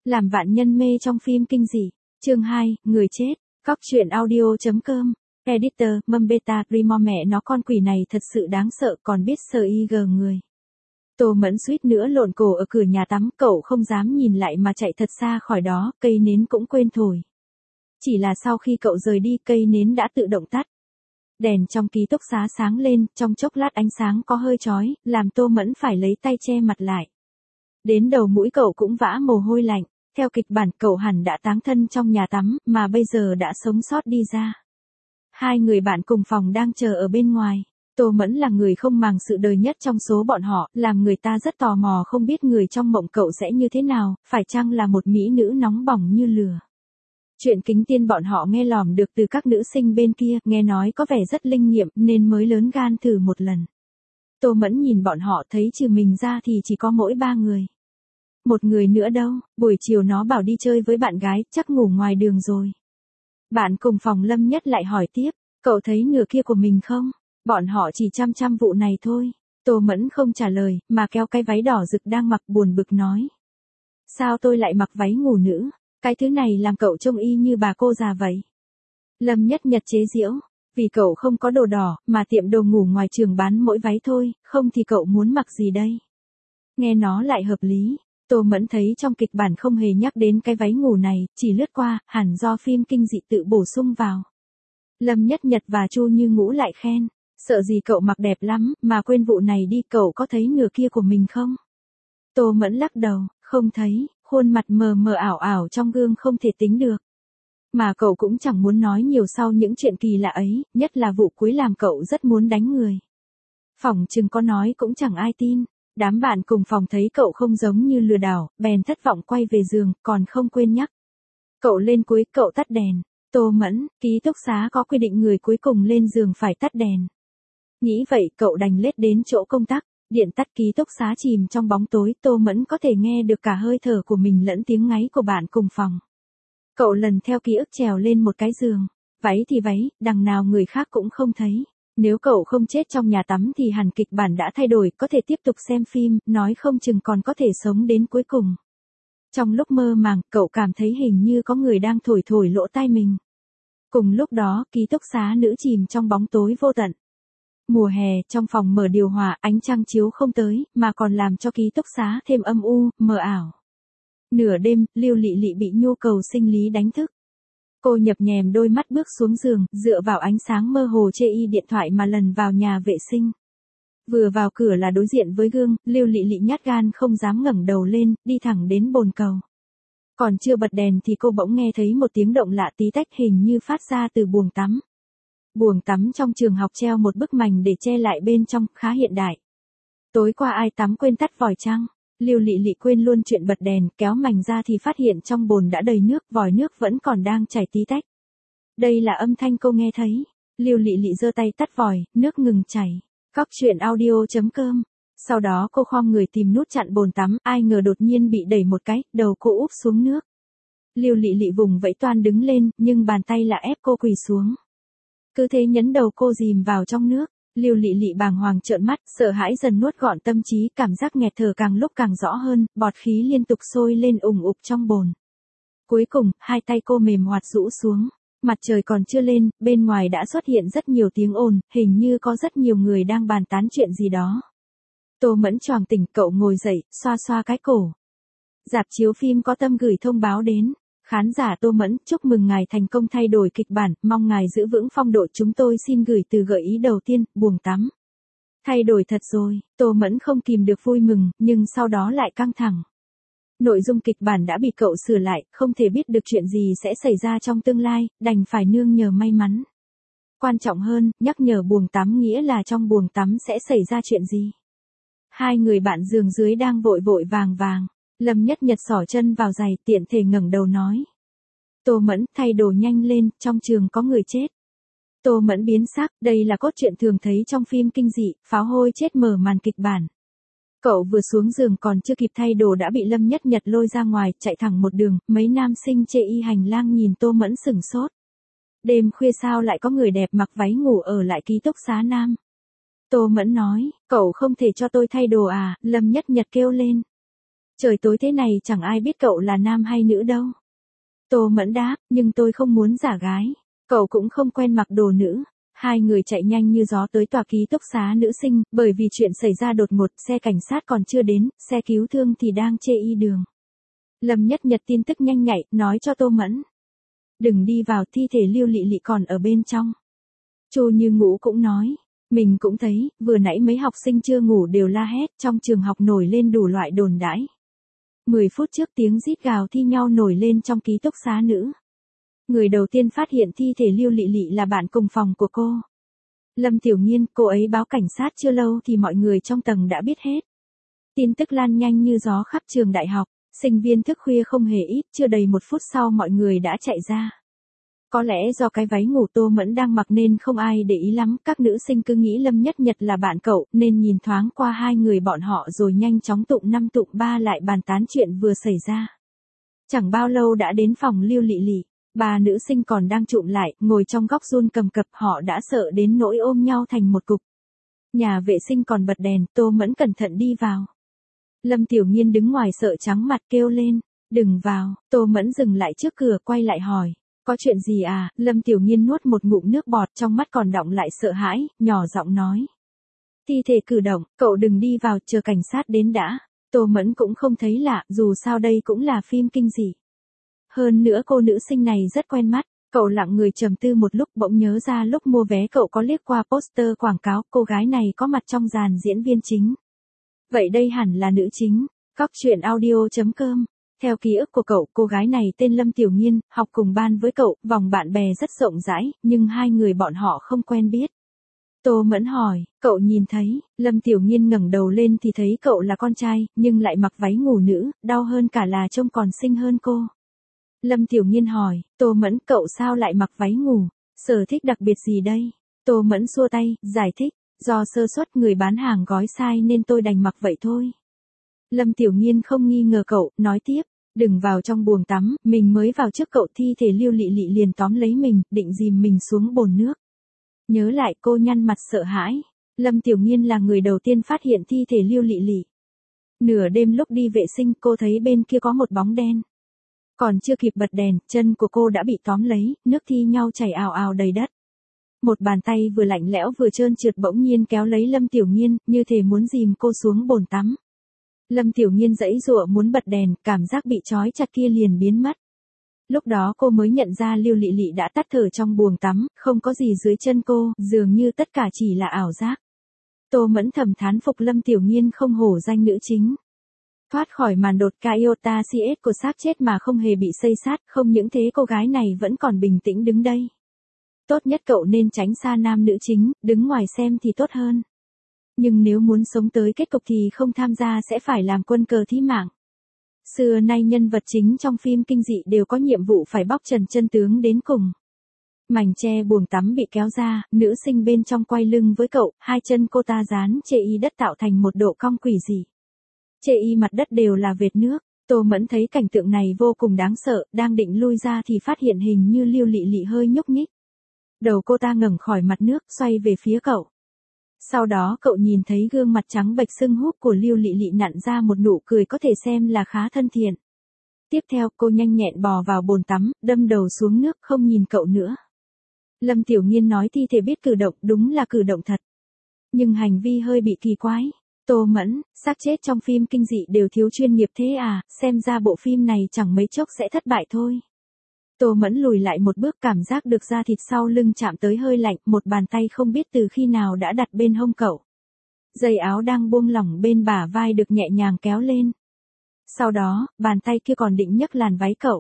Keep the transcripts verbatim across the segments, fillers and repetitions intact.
Làm vạn nhân mê trong phim kinh dị. Chương hai, người chết. Cóc truyện audio.com. Editor, mâm beta, Remo mẹ nó con quỷ này thật sự đáng sợ còn biết sờ y gờ người. Tô Mẫn suýt nữa lộn cổ ở cửa nhà tắm, cậu không dám nhìn lại mà chạy thật xa khỏi đó, cây nến cũng quên thổi. Chỉ là sau khi cậu rời đi cây nến đã tự động tắt. Đèn trong ký túc xá sáng lên, trong chốc lát ánh sáng có hơi chói, làm Tô Mẫn phải lấy tay che mặt lại. Đến đầu mũi cậu cũng vã mồ hôi lạnh, theo kịch bản cậu hẳn đã táng thân trong nhà tắm, mà bây giờ đã sống sót đi ra. Hai người bạn cùng phòng đang chờ ở bên ngoài. Tô Mẫn là người không màng sự đời nhất trong số bọn họ, làm người ta rất tò mò không biết người trong mộng cậu sẽ như thế nào, phải chăng là một mỹ nữ nóng bỏng như lửa. Chuyện kính tiên bọn họ nghe lỏm được từ các nữ sinh bên kia, nghe nói có vẻ rất linh nghiệm nên mới lớn gan thử một lần. Tô Mẫn nhìn bọn họ thấy trừ mình ra thì chỉ có mỗi ba người. Một người nữa đâu, buổi chiều nó bảo đi chơi với bạn gái, chắc ngủ ngoài đường rồi. Bạn cùng phòng Lâm Nhất lại hỏi tiếp, cậu thấy nửa kia của mình không? Bọn họ chỉ chăm chăm vụ này thôi. Tô Mẫn không trả lời, mà kéo cái váy đỏ rực đang mặc buồn bực nói. Sao tôi lại mặc váy ngủ nữ? Cái thứ này làm cậu trông y như bà cô già vậy. Lâm Nhất Nhật chế giễu, vì cậu không có đồ đỏ, mà tiệm đồ ngủ ngoài trường bán mỗi váy thôi, không thì cậu muốn mặc gì đây? Nghe nó lại hợp lý. Tô Mẫn thấy trong kịch bản không hề nhắc đến cái váy ngủ này, chỉ lướt qua, hẳn do phim kinh dị tự bổ sung vào. Lâm Nhất Nhật và Chu Như Ngũ lại khen, sợ gì cậu mặc đẹp lắm, mà quên vụ này đi, cậu có thấy nửa kia của mình không? Tô Mẫn lắc đầu, không thấy, khuôn mặt mờ mờ ảo ảo trong gương không thể tính được. Mà cậu cũng chẳng muốn nói nhiều sau những chuyện kỳ lạ ấy, nhất là vụ cuối làm cậu rất muốn đánh người. Phỏng chừng có nói cũng chẳng ai tin. Đám bạn cùng phòng thấy cậu không giống như lừa đảo, bèn thất vọng quay về giường, còn không quên nhắc. Cậu lên cuối, cậu tắt đèn. Tô Mẫn, ký túc xá có quy định người cuối cùng lên giường phải tắt đèn. Nghĩ vậy, cậu đành lết đến chỗ công tắc, điện tắt, ký túc xá chìm trong bóng tối, Tô Mẫn có thể nghe được cả hơi thở của mình lẫn tiếng ngáy của bạn cùng phòng. Cậu lần theo ký ức trèo lên một cái giường, váy thì váy, đằng nào người khác cũng không thấy. Nếu cậu không chết trong nhà tắm thì hẳn kịch bản đã thay đổi, có thể tiếp tục xem phim, nói không chừng còn có thể sống đến cuối cùng. Trong lúc mơ màng, cậu cảm thấy hình như có người đang thổi thổi lỗ tai mình. Cùng lúc đó, ký túc xá nữ chìm trong bóng tối vô tận. Mùa hè, trong phòng mở điều hòa, ánh trăng chiếu không tới, mà còn làm cho ký túc xá thêm âm u, mờ ảo. Nửa đêm, Lưu Lị Lị bị nhu cầu sinh lý đánh thức. Cô nhập nhèm đôi mắt bước xuống giường, dựa vào ánh sáng mơ hồ chê y điện thoại mà lần vào nhà vệ sinh. Vừa vào cửa là đối diện với gương, Lưu Lị Lị nhát gan không dám ngẩng đầu lên, đi thẳng đến bồn cầu. Còn chưa bật đèn thì cô bỗng nghe thấy một tiếng động lạ tí tách hình như phát ra từ buồng tắm. Buồng tắm trong trường học treo một bức mành để che lại bên trong, khá hiện đại. Tối qua ai tắm quên tắt vòi chăng? Lưu Lị Lị quên luôn chuyện bật đèn, kéo mành ra thì phát hiện trong bồn đã đầy nước, vòi nước vẫn còn đang chảy tí tách. Đây là âm thanh cô nghe thấy. Lưu Lị Lị giơ tay tắt vòi, nước ngừng chảy. Cóc truyện audio.com. Sau đó cô khom người tìm nút chặn bồn tắm, ai ngờ đột nhiên bị đẩy một cái, đầu cô úp xuống nước. Lưu Lị Lị vùng vẫy toan đứng lên, nhưng bàn tay lại ép cô quỳ xuống. Cứ thế nhấn đầu cô dìm vào trong nước. Lưu Lị Lị bàng hoàng trợn mắt, sợ hãi dần nuốt gọn tâm trí, cảm giác nghẹt thở càng lúc càng rõ hơn, bọt khí liên tục sôi lên ùng ục trong bồn. Cuối cùng, hai tay cô mềm hoạt rũ xuống. Mặt trời còn chưa lên, bên ngoài đã xuất hiện rất nhiều tiếng ồn, hình như có rất nhiều người đang bàn tán chuyện gì đó. Tô Mẫn choàng tỉnh, cậu ngồi dậy, xoa xoa cái cổ. Rạp chiếu phim có tâm gửi thông báo đến. Khán giả Tô Mẫn, chúc mừng ngài thành công thay đổi kịch bản, mong ngài giữ vững phong độ, chúng tôi xin gửi từ gợi ý đầu tiên, buồng tắm. Thay đổi thật rồi, Tô Mẫn không kìm được vui mừng, nhưng sau đó lại căng thẳng. Nội dung kịch bản đã bị cậu sửa lại, không thể biết được chuyện gì sẽ xảy ra trong tương lai, đành phải nương nhờ may mắn. Quan trọng hơn, nhắc nhở buồng tắm nghĩa là trong buồng tắm sẽ xảy ra chuyện gì. Hai người bạn giường dưới đang vội vội vàng vàng. Lâm Nhất Nhật xỏ chân vào giày, tiện thể ngẩng đầu nói. Tô Mẫn, thay đồ nhanh lên, trong trường có người chết. Tô Mẫn biến sắc, đây là cốt truyện thường thấy trong phim kinh dị, pháo hôi chết mở màn kịch bản. Cậu vừa xuống giường còn chưa kịp thay đồ đã bị Lâm Nhất Nhật lôi ra ngoài, chạy thẳng một đường, mấy nam sinh chê y hành lang nhìn Tô Mẫn sửng sốt. Đêm khuya sao lại có người đẹp mặc váy ngủ ở lại ký túc xá nam? Tô Mẫn nói, cậu không thể cho tôi thay đồ à, Lâm Nhất Nhật kêu lên. Trời tối thế này chẳng ai biết cậu là nam hay nữ đâu. Tô Mẫn đáp, nhưng tôi không muốn giả gái. Cậu cũng không quen mặc đồ nữ. Hai người chạy nhanh như gió tới tòa ký túc xá nữ sinh, bởi vì chuyện xảy ra đột ngột, xe cảnh sát còn chưa đến, xe cứu thương thì đang chê y đường. Lâm Nhất Nhật tin tức nhanh nhạy, nói cho Tô Mẫn. Đừng đi vào, thi thể Lưu Lị Lị còn ở bên trong. Chu Như Ngũ cũng nói, mình cũng thấy, vừa nãy mấy học sinh chưa ngủ đều la hét, trong trường học nổi lên đủ loại đồn đãi. Mười phút trước tiếng rít gào thi nhau nổi lên trong ký túc xá nữ. Người đầu tiên phát hiện thi thể Lưu Lị Lị là bạn cùng phòng của cô. Lâm Tiểu Nhiên, cô ấy báo cảnh sát chưa lâu thì mọi người trong tầng đã biết hết. Tin tức lan nhanh như gió khắp trường đại học, sinh viên thức khuya không hề ít, chưa đầy một phút sau mọi người đã chạy ra. Có lẽ do cái váy ngủ Tô Mẫn đang mặc nên không ai để ý lắm, các nữ sinh cứ nghĩ Lâm Nhất Nhật là bạn cậu, nên nhìn thoáng qua hai người bọn họ rồi nhanh chóng tụng năm tụng ba lại bàn tán chuyện vừa xảy ra. Chẳng bao lâu đã đến phòng Lưu Lị Lị, ba nữ sinh còn đang trụm lại, ngồi trong góc run cầm cập, họ đã sợ đến nỗi ôm nhau thành một cục. Nhà vệ sinh còn bật đèn, Tô Mẫn cẩn thận đi vào. Lâm Tiểu Nhiên đứng ngoài sợ trắng mặt kêu lên, đừng vào. Tô Mẫn dừng lại trước cửa quay lại hỏi, có chuyện gì à? Lâm Tiểu Nhiên nuốt một ngụm nước bọt, trong mắt còn đọng lại sợ hãi, nhỏ giọng nói. Thi thể cử động, cậu đừng đi vào, chờ cảnh sát đến đã. Tô Mẫn cũng không thấy lạ, dù sao đây cũng là phim kinh dị. Hơn nữa cô nữ sinh này rất quen mắt. Cậu lặng người trầm tư một lúc, bỗng nhớ ra lúc mua vé cậu có liếc qua poster quảng cáo, cô gái này có mặt trong dàn diễn viên chính. Vậy đây hẳn là nữ chính. Cóc truyện audio chấm com. Theo ký ức của cậu, cô gái này tên Lâm Tiểu Nhiên, học cùng ban với cậu, vòng bạn bè rất rộng rãi, nhưng hai người bọn họ không quen biết. Tô Mẫn hỏi, cậu nhìn thấy? Lâm Tiểu Nhiên ngẩng đầu lên thì thấy cậu là con trai, nhưng lại mặc váy ngủ nữ, đau hơn cả là trông còn xinh hơn cô. Lâm Tiểu Nhiên hỏi, Tô Mẫn, cậu sao lại mặc váy ngủ? Sở thích đặc biệt gì đây? Tô Mẫn xua tay, giải thích, do sơ suất người bán hàng gói sai nên tôi đành mặc vậy thôi. Lâm Tiểu Nhiên không nghi ngờ cậu, nói tiếp, đừng vào trong buồng tắm, mình mới vào trước cậu. Thi thể Lưu Lị Lị liền tóm lấy mình, định dìm mình xuống bồn nước. Nhớ lại cô nhăn mặt sợ hãi. Lâm Tiểu Nhiên là người đầu tiên phát hiện thi thể Lưu Lị Lị. Nửa đêm lúc đi vệ sinh cô thấy bên kia có một bóng đen. Còn chưa kịp bật đèn, chân của cô đã bị tóm lấy, nước thi nhau chảy ào ào đầy đất. Một bàn tay vừa lạnh lẽo vừa trơn trượt bỗng nhiên kéo lấy Lâm Tiểu Nhiên, như thể muốn dìm cô xuống bồn tắm. Lâm Tiểu Nhiên giãy giụa muốn bật đèn, cảm giác bị trói chặt kia liền biến mất. Lúc đó cô mới nhận ra Lưu Lị Lị đã tắt thở trong buồng tắm, không có gì dưới chân cô, dường như tất cả chỉ là ảo giác. Tô Mẫn thầm thán phục Lâm Tiểu Nhiên không hổ danh nữ chính. Thoát khỏi màn đột Iota xê ét của xác chết mà không hề bị xây sát, không những thế cô gái này vẫn còn bình tĩnh đứng đây. Tốt nhất cậu nên tránh xa nam nữ chính, đứng ngoài xem thì tốt hơn. Nhưng nếu muốn sống tới kết cục thì không tham gia sẽ phải làm quân cờ thí mạng. Xưa nay nhân vật chính trong phim kinh dị đều có nhiệm vụ phải bóc trần chân tướng đến cùng. Mảnh che buồng tắm bị kéo ra, nữ sinh bên trong quay lưng với cậu, hai chân cô ta dán chê y đất tạo thành một độ cong quỷ dị. Chê y mặt đất đều là vệt nước. Tô Mẫn thấy cảnh tượng này vô cùng đáng sợ, đang định lui ra thì phát hiện hình như Lưu Lị Lị hơi nhúc nhích. Đầu cô ta ngẩng khỏi mặt nước, xoay về phía cậu. Sau đó cậu nhìn thấy gương mặt trắng bệch sưng húp của Lưu Lị Lị nặn ra một nụ cười có thể xem là khá thân thiện. Tiếp theo cô nhanh nhẹn bò vào bồn tắm, đâm đầu xuống nước không nhìn cậu nữa. Lâm Tiểu Nhiên nói thi thể biết cử động, đúng là cử động thật. Nhưng hành vi hơi bị kỳ quái. Tô Mẫn, xác chết trong phim kinh dị đều thiếu chuyên nghiệp thế à, xem ra bộ phim này chẳng mấy chốc sẽ thất bại thôi. Tô Mẫn lùi lại một bước, cảm giác được da thịt sau lưng chạm tới hơi lạnh, một bàn tay không biết từ khi nào đã đặt bên hông cậu. Dây áo đang buông lỏng bên bả vai được nhẹ nhàng kéo lên. Sau đó, bàn tay kia còn định nhấc làn váy cậu.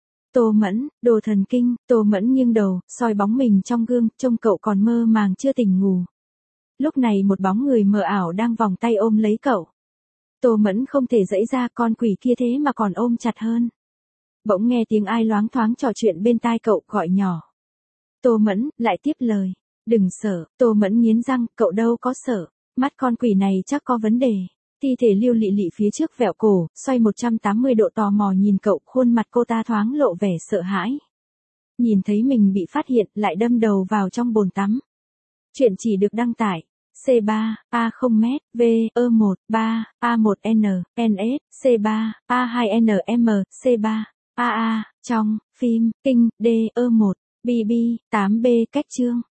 Tô Mẫn, đồ thần kinh. Tô Mẫn nghiêng đầu, soi bóng mình trong gương, trông cậu còn mơ màng chưa tỉnh ngủ. Lúc này một bóng người mờ ảo đang vòng tay ôm lấy cậu. Tô Mẫn không thể giãy ra, con quỷ kia thế mà còn ôm chặt hơn. Bỗng nghe tiếng ai loáng thoáng trò chuyện bên tai cậu, gọi nhỏ. Tô Mẫn, lại tiếp lời. Đừng sợ. Tô Mẫn nghiến răng, cậu đâu có sợ. Mắt con quỷ này chắc có vấn đề. Thi thể Lưu Lị Lị phía trước vẹo cổ, xoay một trăm tám mươi độ tò mò nhìn cậu, khuôn mặt cô ta thoáng lộ vẻ sợ hãi. Nhìn thấy mình bị phát hiện, lại đâm đầu vào trong bồn tắm. Chuyện chỉ được đăng tải C ba, A không m, V, E một, ba, A một N, N S, C ba, A hai N M, C ba, A A, trong, phim, kinh, D, E một, B B, tám B cách chương.